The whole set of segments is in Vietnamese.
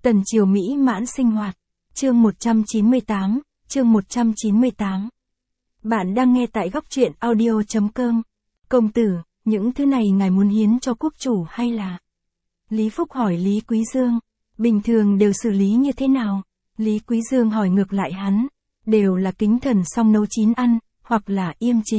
Tần triều mỹ mãn sinh hoạt. Chương 198, chương 198. Bạn đang nghe tại góc truyện audio.com. Công tử, những thứ này ngài muốn hiến cho quốc chủ hay là? Lý Phúc hỏi Lý Quý Dương, bình thường đều xử lý như thế nào? Lý Quý Dương hỏi ngược lại hắn, đều là kính thần xong nấu chín ăn, hoặc là yêm chế.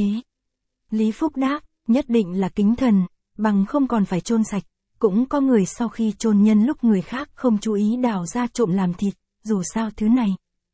Lý Phúc đáp, nhất định là kính thần, bằng không còn phải chôn sạch. Cũng có người sau khi chôn nhân lúc người khác không chú ý đào ra trộm làm thịt, dù sao thứ này.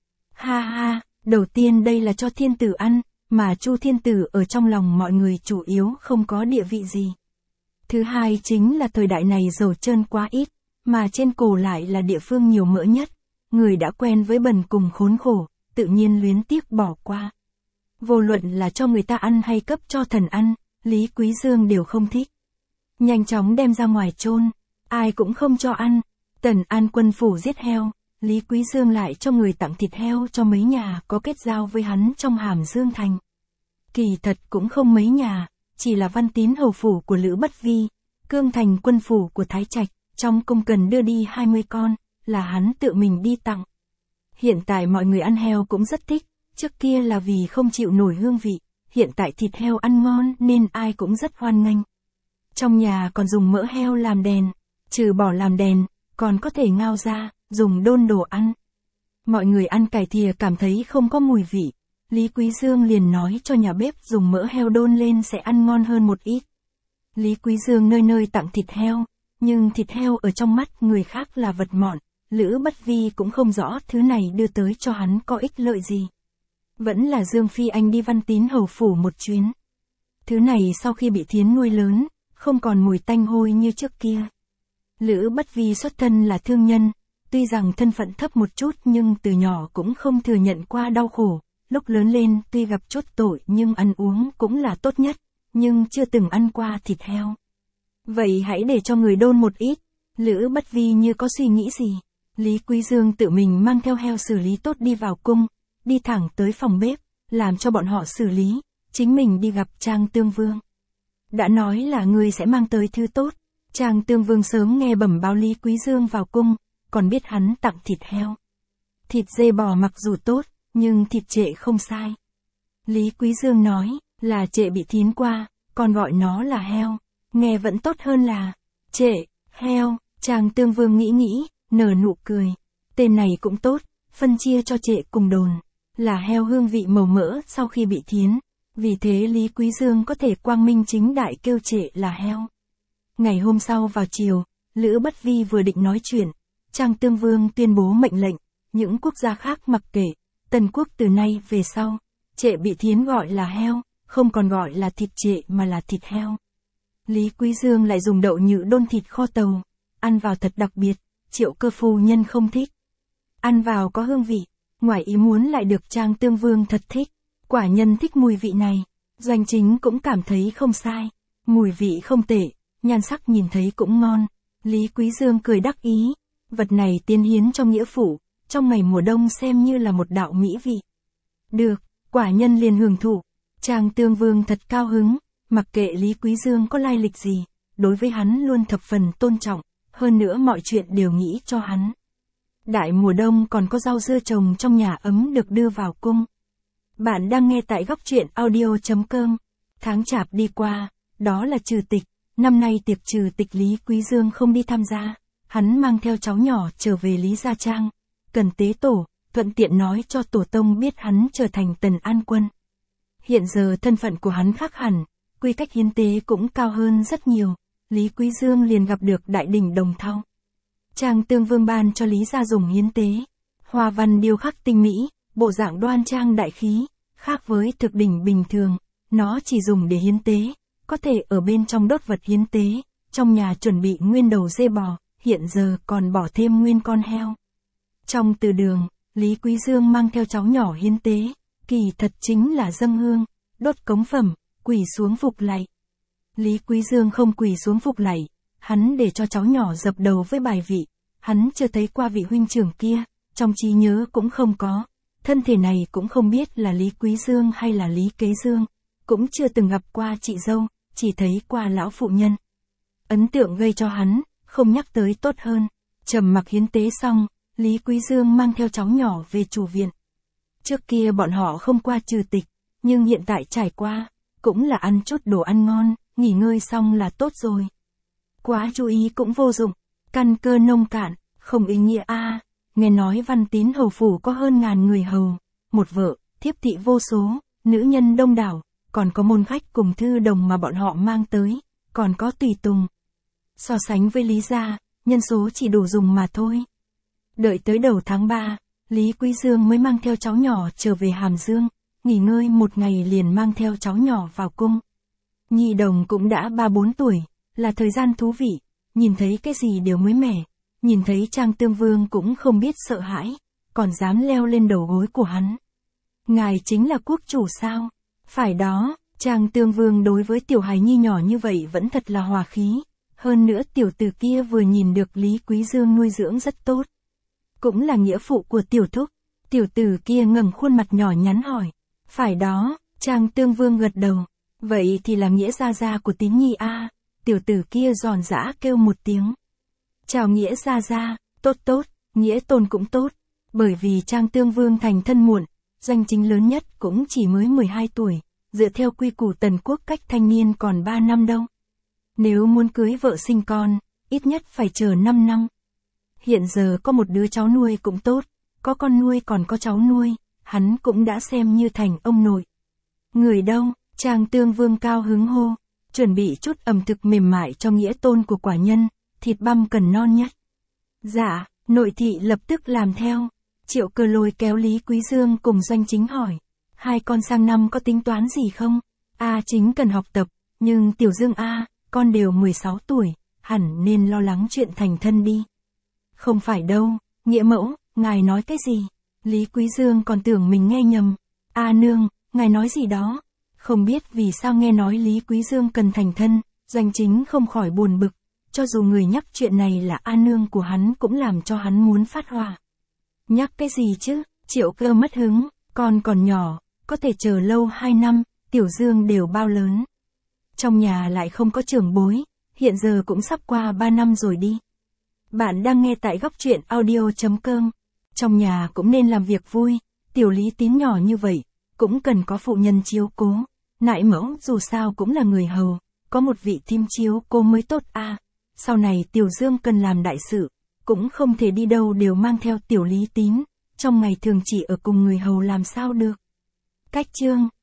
Ha ha, đầu tiên đây là cho thiên tử ăn, mà Chu thiên tử ở trong lòng mọi người chủ yếu không có địa vị gì. Thứ hai chính là thời đại này dầu trơn quá ít, mà trên cổ lại là địa phương nhiều mỡ nhất. Người đã quen với bần cùng khốn khổ, tự nhiên luyến tiếc bỏ qua. Vô luận là cho người ta ăn hay cấp cho thần ăn, Lý Quý Dương đều không thích. Nhanh chóng đem ra ngoài chôn, ai cũng không cho ăn. Tần An quân phủ giết heo, Lý Quý Dương lại cho người tặng thịt heo cho mấy nhà có kết giao với hắn trong Hàm Dương thành. Kỳ thật cũng không mấy nhà, chỉ là Văn Tín hầu phủ của Lữ Bất Vi, Cương Thành quân phủ của Thái Trạch, trong cung cần đưa đi 20 con, là hắn tự mình đi tặng. Hiện tại mọi người ăn heo cũng rất thích, trước kia là vì không chịu nổi hương vị, hiện tại thịt heo ăn ngon nên ai cũng rất hoan nghênh. Trong nhà còn dùng mỡ heo làm đèn, trừ bỏ làm đèn, còn có thể ngao ra, dùng đôn đồ ăn. Mọi người ăn cải thìa cảm thấy không có mùi vị, Lý Quý Dương liền nói cho nhà bếp dùng mỡ heo đôn lên sẽ ăn ngon hơn một ít. Lý Quý Dương nơi nơi tặng thịt heo, nhưng thịt heo ở trong mắt người khác là vật mọn, Lữ Bất Vi cũng không rõ thứ này đưa tới cho hắn có ích lợi gì. Vẫn là Dương Phi Anh đi Văn Tín hầu phủ một chuyến. Thứ này sau khi bị thiến nuôi lớn, không còn mùi tanh hôi như trước kia. Lữ Bất Vi xuất thân là thương nhân, tuy rằng thân phận thấp một chút nhưng từ nhỏ cũng không thừa nhận qua đau khổ, lúc lớn lên tuy gặp chút tội nhưng ăn uống cũng là tốt nhất, nhưng chưa từng ăn qua thịt heo. Vậy hãy để cho người đôn một ít, Lữ Bất Vi như có suy nghĩ gì. Lý Quý Dương tự mình mang theo heo xử lý tốt đi vào cung, đi thẳng tới phòng bếp, làm cho bọn họ xử lý, chính mình đi gặp Trang Tương Vương. Đã nói là người sẽ mang tới thứ tốt, Trang Tương Vương sớm nghe bẩm báo Lý Quý Dương vào cung, còn biết hắn tặng thịt heo. Thịt dê bò mặc dù tốt, nhưng thịt trệ không sai. Lý Quý Dương nói, là trệ bị thiến qua, còn gọi nó là heo, nghe vẫn tốt hơn là trệ, heo. Trang Tương Vương nghĩ, nở nụ cười. Tên này cũng tốt, phân chia cho trệ cùng đồn, là heo hương vị màu mỡ sau khi bị thiến. Vì thế Lý Quý Dương có thể quang minh chính đại kêu trệ là heo. Ngày hôm sau vào chiều, Lữ Bất Vi vừa định nói chuyện, Trang Tương Vương tuyên bố mệnh lệnh, những quốc gia khác mặc kệ, Tần quốc từ nay về sau, trệ bị thiến gọi là heo, không còn gọi là thịt trệ mà là thịt heo. Lý Quý Dương lại dùng đậu nhự đôn thịt kho tàu, ăn vào thật đặc biệt, Triệu Cơ phu nhân không thích. Ăn vào có hương vị, ngoài ý muốn lại được Trang Tương Vương thật thích. Quả nhân thích mùi vị này, Doanh Chính cũng cảm thấy không sai, mùi vị không tệ, nhan sắc nhìn thấy cũng ngon. Lý Quý Dương cười đắc ý, vật này tiến hiến trong nghĩa phủ, trong ngày mùa đông xem như là một đạo mỹ vị. Được, quả nhân liền hưởng thụ. Trang Tương Vương thật cao hứng, mặc kệ Lý Quý Dương có lai lịch gì, đối với hắn luôn thập phần tôn trọng, hơn nữa mọi chuyện đều nghĩ cho hắn. Đại mùa đông còn có rau dưa trồng trong nhà ấm được đưa vào cung. Bạn đang nghe tại góc truyện audio.com. Tháng chạp đi qua, đó là trừ tịch, năm nay tiệc trừ tịch Lý Quý Dương không đi tham gia, hắn mang theo cháu nhỏ trở về Lý Gia Trang, cần tế tổ, thuận tiện nói cho tổ tông biết hắn trở thành Tần An quân. Hiện giờ thân phận của hắn khác hẳn, quy cách hiến tế cũng cao hơn rất nhiều, Lý Quý Dương liền gặp được đại đỉnh Đồng Thau. Trang Tương Vương ban cho Lý Gia dùng hiến tế, hoa văn điêu khắc tinh mỹ, bộ dạng đoan trang đại khí, khác với thực đỉnh bình thường, nó chỉ dùng để hiến tế, có thể ở bên trong đốt vật hiến tế, trong nhà chuẩn bị nguyên đầu dê bò, hiện giờ còn bỏ thêm nguyên con heo. Trong từ đường, Lý Quý Dương mang theo cháu nhỏ hiến tế, kỳ thật chính là dâng hương, đốt cống phẩm, quỳ xuống phục lạy. Lý Quý Dương không quỳ xuống phục lạy, hắn để cho cháu nhỏ dập đầu với bài vị, hắn chưa thấy qua vị huynh trưởng kia, trong trí nhớ cũng không có. Thân thể này cũng không biết là Lý Quý Dương hay là Lý Kế Dương, cũng chưa từng gặp qua chị dâu, chỉ thấy qua lão phụ nhân. Ấn tượng gây cho hắn, không nhắc tới tốt hơn. Trầm mặc hiến tế xong, Lý Quý Dương mang theo cháu nhỏ về chủ viện. Trước kia bọn họ không qua trừ tịch, nhưng hiện tại trải qua, cũng là ăn chút đồ ăn ngon, nghỉ ngơi xong là tốt rồi. Quá chú ý cũng vô dụng, căn cơ nông cạn, không ý nghĩa a. Nghe nói Văn Tín hầu phủ có hơn ngàn người hầu, một vợ, thiếp thị vô số, nữ nhân đông đảo, còn có môn khách cùng thư đồng mà bọn họ mang tới, còn có tùy tùng. So sánh với Lý gia, nhân số chỉ đủ dùng mà thôi. Đợi tới đầu tháng 3, Lý Quý Dương mới mang theo cháu nhỏ trở về Hàm Dương, nghỉ ngơi một ngày liền mang theo cháu nhỏ vào cung. Nhi đồng cũng đã 3-4 tuổi, là thời gian thú vị, nhìn thấy cái gì đều mới mẻ, nhìn thấy Trang Tương Vương cũng không biết sợ hãi, còn dám leo lên đầu gối của hắn. Ngài chính là quốc chủ sao? Phải đó, Trang Tương Vương đối với tiểu hài nhi nhỏ như vậy vẫn thật là hòa khí, hơn nữa tiểu tử kia vừa nhìn được Lý Quý Dương nuôi dưỡng rất tốt. Cũng là nghĩa phụ của tiểu thúc, tiểu tử kia ngẩng khuôn mặt nhỏ nhắn hỏi. Phải đó, Trang Tương Vương gật đầu, vậy thì là nghĩa gia gia của Tín Nhi a. Tiểu tử kia giòn giã kêu một tiếng. Chào nghĩa gia gia, tốt tốt, nghĩa tôn cũng tốt, bởi vì Trang Tương Vương thành thân muộn, danh chính lớn nhất cũng chỉ mới 12 tuổi, dựa theo quy củ Tần quốc cách thanh niên còn 3 năm đâu. Nếu muốn cưới vợ sinh con, ít nhất phải chờ 5 năm. Hiện giờ có một đứa cháu nuôi cũng tốt, có con nuôi còn có cháu nuôi, hắn cũng đã xem như thành ông nội. Người đâu, Trang Tương Vương cao hứng hô, chuẩn bị chút ẩm thực mềm mại cho nghĩa tôn của quả nhân, thịt băm cần non nhất. Dạ, nội thị lập tức làm theo. Triệu Cơ lôi kéo Lý Quý Dương cùng Doanh Chính hỏi, hai con sang năm có tính toán gì không? A Chính cần học tập, nhưng Tiểu Dương a, con đều 16 tuổi, hẳn nên lo lắng chuyện thành thân đi. Không phải đâu, nghĩa mẫu, ngài nói cái gì? Lý Quý Dương còn tưởng mình nghe nhầm. A nương, ngài nói gì đó? Không biết vì sao nghe nói Lý Quý Dương cần thành thân, Doanh Chính không khỏi buồn bực, cho dù người nhắc chuyện này là A nương của hắn cũng làm cho hắn muốn phát hỏa. Nhắc cái gì chứ? Triệu Cơ mất hứng, con còn nhỏ, có thể chờ lâu 2 năm, Tiểu Dương đều bao lớn. Trong nhà lại không có trưởng bối, hiện giờ cũng sắp qua 3 năm rồi đi. Bạn đang nghe tại góc truyện audio.com. Trong nhà cũng nên làm việc vui, Tiểu Lý Tín nhỏ như vậy, cũng cần có phụ nhân chiếu cố. Nại mẫu dù sao cũng là người hầu, có một vị tim chiếu cố mới tốt a. Sau này Tiểu Dương cần làm đại sự, cũng không thể đi đâu đều mang theo Tiểu Lý Tín, trong ngày thường chỉ ở cùng người hầu làm sao được. Cách chương